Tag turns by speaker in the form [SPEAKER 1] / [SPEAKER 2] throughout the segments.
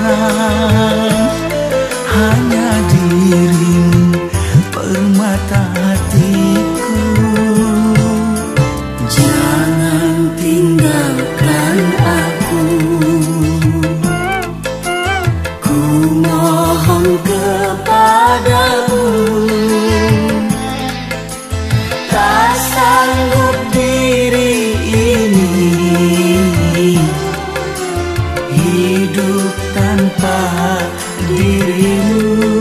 [SPEAKER 1] kenang, hanya dirimu permata hatiku. Jangan tinggalkan aku, ku mohon kepadamu. Tak sanggup diri ini hidup tanpa dirimu.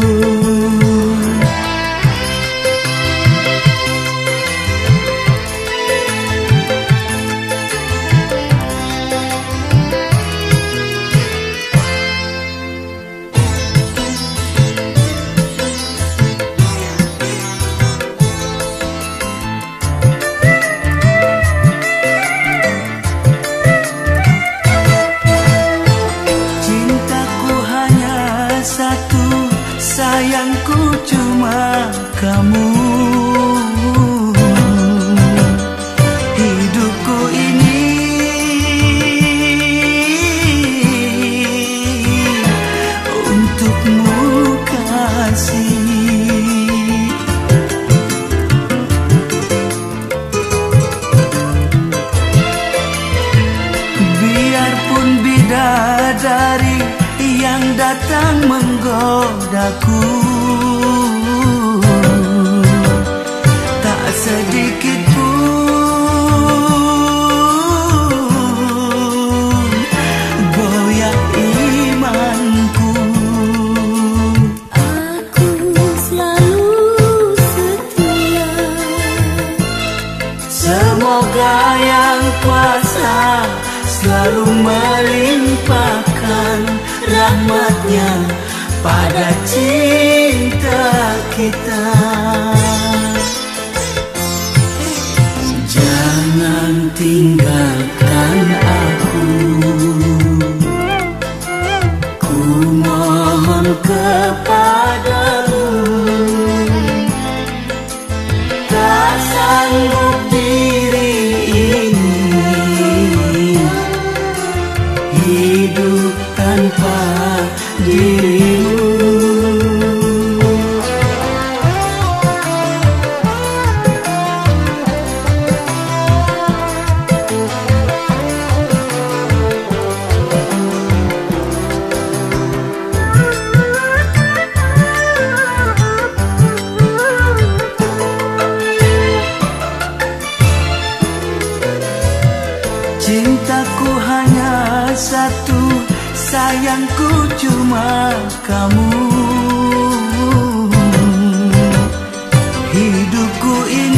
[SPEAKER 1] Sayangku cuma kamu. Hidupku ini untukmu kasih. Biarpun bidadari yang datang menggodaku, tak sedikit pun goyah imanku.
[SPEAKER 2] Aku selalu setia,
[SPEAKER 1] Semoga yang kuasa selalu melimpahkan rahmatnya pada cinta kita. Jangan tinggalkan aku, ku mohon kepadamu. Tak sanggup diri ini hidup tanpa dirimu. Cintaku hanya satu, sayangku cuma kamu. Hidupku ini